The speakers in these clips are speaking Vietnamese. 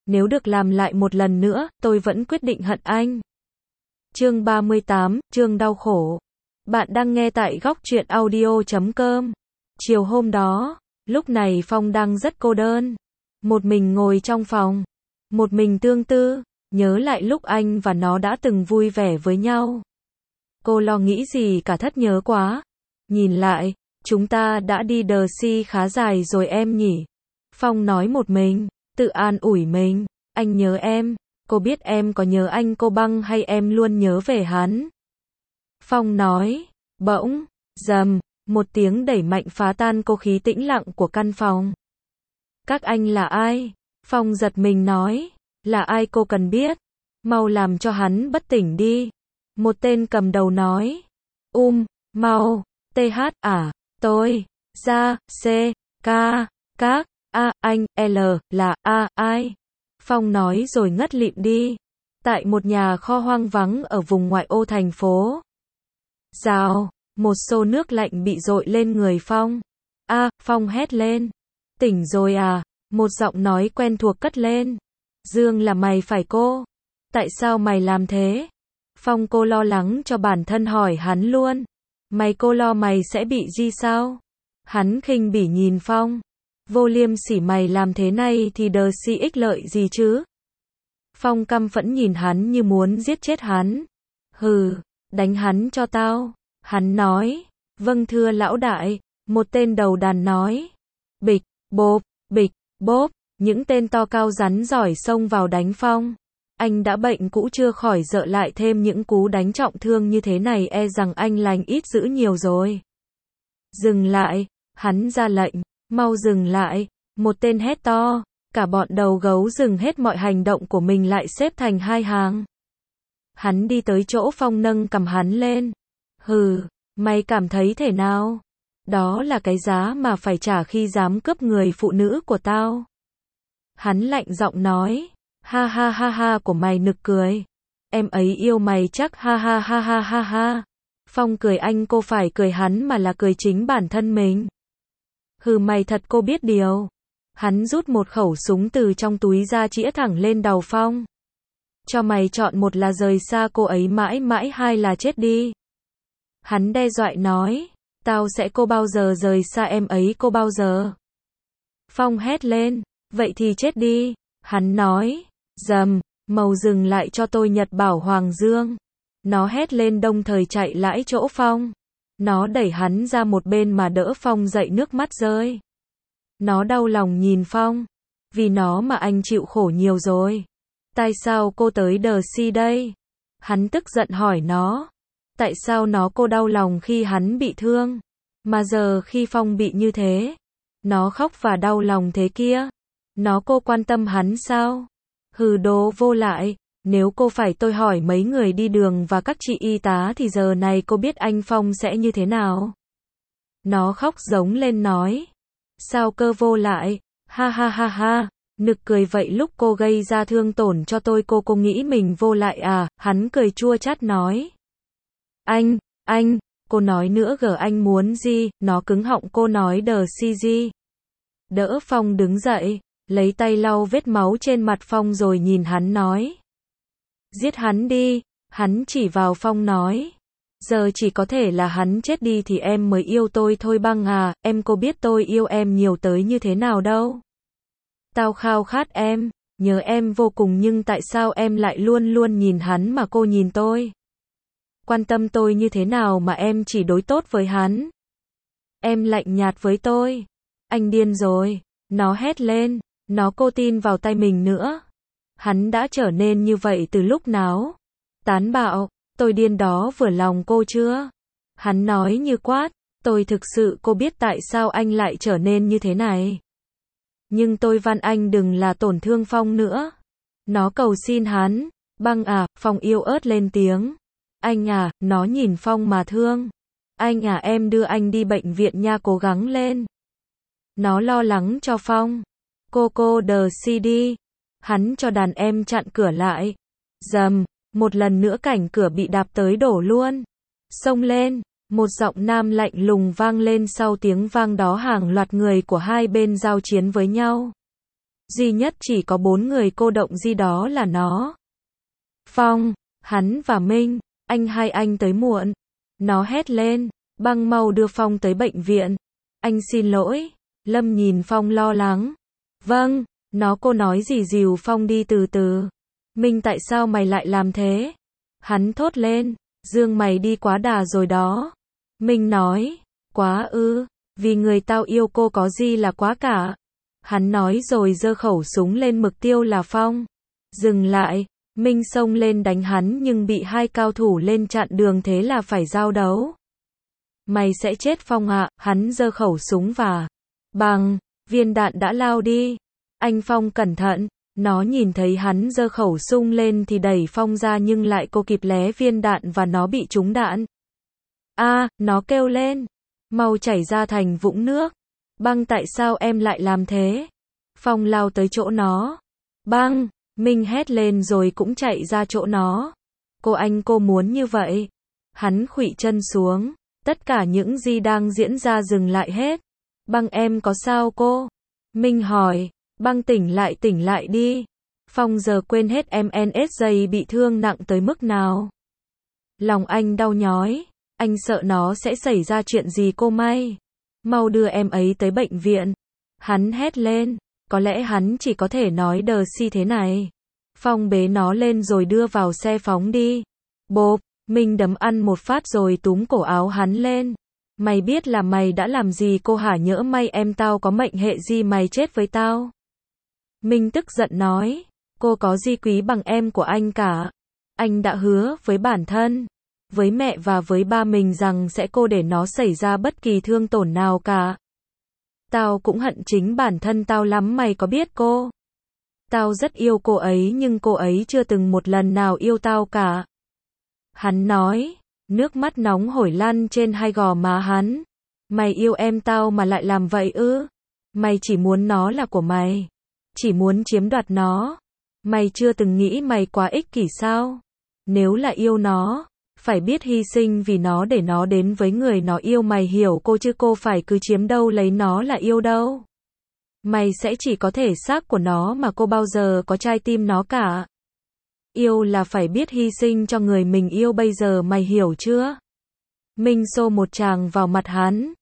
nếu được làm lại một lần nữa, tôi vẫn quyết định hận anh. Chương 38, chương đau khổ. Bạn đang nghe tại góc truyện audio.com. Chiều hôm đó, lúc này Phong đang rất cô đơn. Một mình ngồi trong phòng. Một mình tương tư, nhớ lại lúc anh và nó đã từng vui vẻ với nhau. Cô lo nghĩ gì cả, thất nhớ quá. Nhìn lại, chúng ta đã đi đờ si khá dài rồi em nhỉ. Phong nói một mình, tự an ủi mình. Anh nhớ em, cô biết em có nhớ anh cô Băng hay em luôn nhớ về hắn. Phong nói, bỗng, rầm, một tiếng đẩy mạnh phá tan cô khí tĩnh lặng của căn phòng. Các anh là ai? Phong giật mình nói, là ai cô cần biết. Mau làm cho hắn bất tỉnh đi. Một tên cầm đầu nói, mau, TH tôi, ra, C, K, các, A, anh, L, là A, ai? Phong nói rồi ngất lịm đi. Tại một nhà kho hoang vắng ở vùng ngoại ô thành phố. Rào, một xô nước lạnh bị dội lên người Phong. Phong hét lên. Tỉnh rồi à? Một giọng nói quen thuộc cất lên. Dương là mày phải cô? Tại sao mày làm thế? Phong cô lo lắng cho bản thân hỏi hắn luôn. Mày cô lo mày sẽ bị gì sao? Hắn khinh bỉ nhìn Phong. Vô liêm sỉ, mày làm thế này thì đờ si ích lợi gì chứ? Phong căm phẫn nhìn hắn như muốn giết chết hắn. Hừ, đánh hắn cho tao. Hắn nói, vâng thưa lão đại. Một tên đầu đàn nói. Bịch, bốp, những tên to cao rắn giỏi xông vào đánh Phong. Anh đã bệnh cũ chưa khỏi, dợ lại thêm những cú đánh trọng thương như thế này e rằng anh lành ít dữ nhiều rồi. Dừng lại, hắn ra lệnh, mau dừng lại. Một tên hét to, cả bọn đầu gấu dừng hết mọi hành động của mình lại xếp thành hai hàng. Hắn đi tới chỗ Phong nâng cầm hắn lên. Hừ, mày cảm thấy thế nào? Đó là cái giá mà phải trả khi dám cướp người phụ nữ của tao. Hắn lạnh giọng nói, ha ha ha ha của mày nực cười. Em ấy yêu mày chắc, ha ha ha ha ha ha. Phong cười, anh cô phải cười hắn mà là cười chính bản thân mình. Hừ, mày thật cô biết điều. Hắn rút một khẩu súng từ trong túi ra chĩa thẳng lên đầu Phong. Cho mày chọn, một là rời xa cô ấy mãi mãi, hai là chết đi. Hắn đe dọa nói, tao sẽ cô bao giờ rời xa em ấy cô bao giờ. Phong hét lên, vậy thì chết đi. Hắn nói, rầm, màu dừng lại cho tôi Nhật Bảo Hoàng Dương. Nó hét lên đồng thời chạy lại chỗ Phong. Nó đẩy hắn ra một bên mà đỡ Phong dậy, nước mắt rơi. Nó đau lòng nhìn Phong. Vì nó mà anh chịu khổ nhiều rồi. Tại sao cô tới đờ si đây? Hắn tức giận hỏi nó. Tại sao cô đau lòng khi hắn bị thương? Mà giờ khi Phong bị như thế, nó khóc và đau lòng thế kia. Cô quan tâm hắn sao? Hừ, đồ vô lại. Nếu cô phải tôi hỏi mấy người đi đường và các chị y tá thì giờ này cô biết anh Phong sẽ như thế nào? Nó khóc giống lên nói. Sao cơ vô lại? Ha ha ha ha. Nực cười, vậy lúc cô gây ra thương tổn cho tôi cô nghĩ mình vô lại à? Hắn cười chua chát nói. Anh, cô nói nữa gờ, anh muốn gì? Nó cứng họng, cô nói đờ si gì? Đỡ Phong đứng dậy, lấy tay lau vết máu trên mặt Phong rồi nhìn hắn nói. Giết hắn đi. Hắn chỉ vào Phong nói. Giờ chỉ có thể là hắn chết đi thì em mới yêu tôi thôi Băng à, em có biết tôi yêu em nhiều tới như thế nào đâu. Tao khao khát em, nhớ em vô cùng, nhưng tại sao em lại luôn luôn nhìn hắn mà cô nhìn tôi? Quan tâm tôi như thế nào mà em chỉ đối tốt với hắn? Em lạnh nhạt với tôi. Anh điên rồi. Nó hét lên. Cô tin vào tay mình nữa. Hắn đã trở nên như vậy từ lúc nào? Tán bạo. Tôi điên đó, vừa lòng cô chưa? Hắn nói như quát. Tôi thực sự cô biết tại sao anh lại trở nên như thế này. Nhưng tôi van anh đừng là tổn thương Phong nữa. Nó cầu xin hắn. Băng à, Phong yếu ớt lên tiếng. Anh à, nó nhìn Phong mà thương. Anh à, em đưa anh đi bệnh viện nha, cố gắng lên. Nó lo lắng cho Phong. Cô đờ si đi. Hắn cho đàn em chặn cửa lại. Dầm, một lần nữa cảnh cửa bị đạp tới đổ luôn. Xông lên, một giọng nam lạnh lùng vang lên, sau tiếng vang đó hàng loạt người của hai bên giao chiến với nhau. Duy nhất chỉ có 4 người cô động di đó là nó. Phong, hắn và Minh, hai anh tới muộn. Nó hét lên, băng mau đưa Phong tới bệnh viện. Anh xin lỗi. Lâm nhìn Phong lo lắng. Vâng, cô nói gì dìu Phong đi từ từ. Minh tại sao mày lại làm thế? Hắn thốt lên, Dương mày đi quá đà rồi đó. Minh nói, quá ư, vì người tao yêu cô có gì là quá cả. Hắn nói rồi giơ khẩu súng lên mục tiêu là Phong. Dừng lại, Minh xông lên đánh hắn nhưng bị 2 cao thủ lên chặn đường thế là phải giao đấu. Mày sẽ chết Phong ạ, hắn giơ khẩu súng và bằng, viên đạn đã lao đi. Anh Phong cẩn thận, nó nhìn thấy hắn giơ khẩu súng lên thì đẩy Phong ra nhưng lại cô kịp lé viên đạn và nó bị trúng đạn. Nó kêu lên, mau chảy ra thành vũng nước. Băng tại sao em lại làm thế? Phong lao tới chỗ nó. Băng, Minh hét lên rồi cũng chạy ra chỗ nó. Cô muốn như vậy. Hắn khuỵu chân xuống. Tất cả những gì đang diễn ra dừng lại hết. Băng em có sao cô? Minh hỏi. Băng tỉnh lại đi. Phong giờ quên hết MNSJ bị thương nặng tới mức nào. Lòng anh đau nhói. Anh sợ nó sẽ xảy ra chuyện gì cô may. Mau đưa em ấy tới bệnh viện. Hắn hét lên. Có lẽ hắn chỉ có thể nói đờ si thế này. Phong bế nó lên rồi đưa vào xe phóng đi. Bộp, Minh đấm ăn một phát rồi túm cổ áo hắn lên. Mày biết là mày đã làm gì cô hả, nhỡ may em tao có mệnh hệ gì mày chết với tao. Minh tức giận nói. Cô có gì quý bằng em của anh cả. Anh đã hứa với bản thân, với mẹ và với ba mình rằng sẽ cô để nó xảy ra bất kỳ thương tổn nào cả. Tao cũng hận chính bản thân tao lắm, mày có biết cô? Tao rất yêu cô ấy nhưng cô ấy chưa từng một lần nào yêu tao cả. Hắn nói, nước mắt nóng hổi lăn trên 2 gò má hắn. Mày yêu em tao mà lại làm vậy ư? Mày chỉ muốn nó là của mày. Chỉ muốn chiếm đoạt nó. Mày chưa từng nghĩ mày quá ích kỷ sao? Nếu là yêu nó, phải biết hy sinh vì nó để nó đến với người nó yêu, mày hiểu cô chứ, cô phải cứ chiếm đâu lấy nó là yêu đâu. Mày sẽ chỉ có thể xác của nó mà cô bao giờ có trái tim nó cả. Yêu là phải biết hy sinh cho người mình yêu, bây giờ mày hiểu chưa? Minh xô một tràng vào mặt hắn.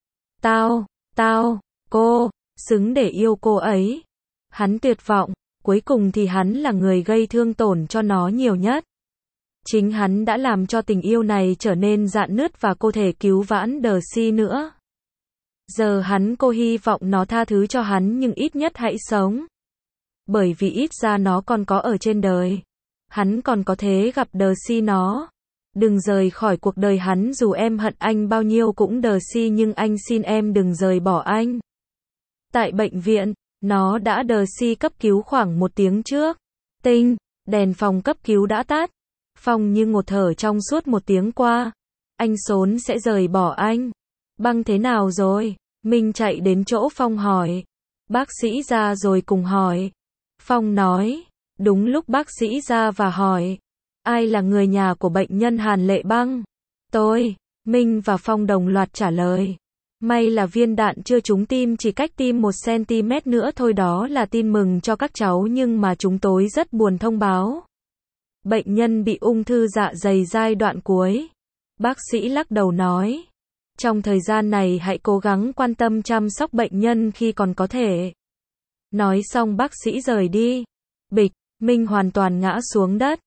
Cô, xứng để yêu cô ấy. Hắn tuyệt vọng, cuối cùng thì hắn là người gây thương tổn cho nó nhiều nhất. Chính hắn đã làm cho tình yêu này trở nên rạn nứt và cô thể cứu vãn đờ si nữa. Giờ cô hy vọng nó tha thứ cho hắn nhưng ít nhất hãy sống. Bởi vì ít ra nó còn có ở trên đời. Hắn còn có thể gặp đờ si nó. Đừng rời khỏi cuộc đời hắn, dù em hận anh bao nhiêu cũng đờ si, nhưng anh xin em đừng rời bỏ anh. Tại bệnh viện, nó đã đờ si cấp cứu khoảng 1 tiếng trước. Đèn phòng cấp cứu đã tắt. Phong như ngột thở trong suốt 1 tiếng qua. Anh Sốn sẽ rời bỏ anh. Băng thế nào rồi? Minh chạy đến chỗ Phong hỏi. Bác sĩ ra rồi cùng hỏi. Phong nói. Đúng lúc bác sĩ ra và hỏi. Ai là người nhà của bệnh nhân Hàn Lệ Băng? Tôi. Minh và Phong đồng loạt trả lời. May là viên đạn chưa trúng tim, chỉ cách tim 1 cm nữa thôi. Đó là tin mừng cho các cháu, nhưng mà chúng tôi rất buồn thông báo. Bệnh nhân bị ung thư dạ dày giai đoạn cuối. Bác sĩ lắc đầu nói. Trong thời gian này hãy cố gắng quan tâm chăm sóc bệnh nhân khi còn có thể. Nói xong bác sĩ rời đi. Bịch, Minh hoàn toàn ngã xuống đất.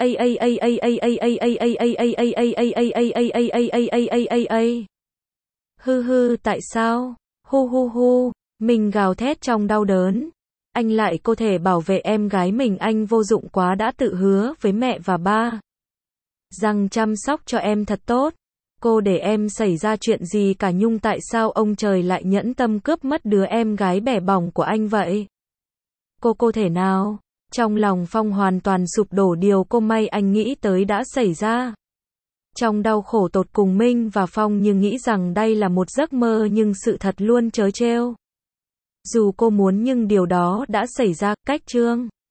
Tại sao? Hu. Minh gào thét trong đau đớn. Anh lại có thể bảo vệ em gái mình, anh vô dụng quá, đã tự hứa với mẹ và ba rằng chăm sóc cho em thật tốt. Cô để em xảy ra chuyện gì cả, nhưng tại sao ông trời lại nhẫn tâm cướp mất đứa em gái bẻ bỏng của anh vậy? Cô thể nào? Trong lòng Phong hoàn toàn sụp đổ, điều cô may anh nghĩ tới đã xảy ra. Trong đau khổ tột cùng, Minh và Phong như nghĩ rằng đây là một giấc mơ, nhưng sự thật luôn trớ trêu. Dù cô muốn nhưng điều đó đã xảy ra. Cách chương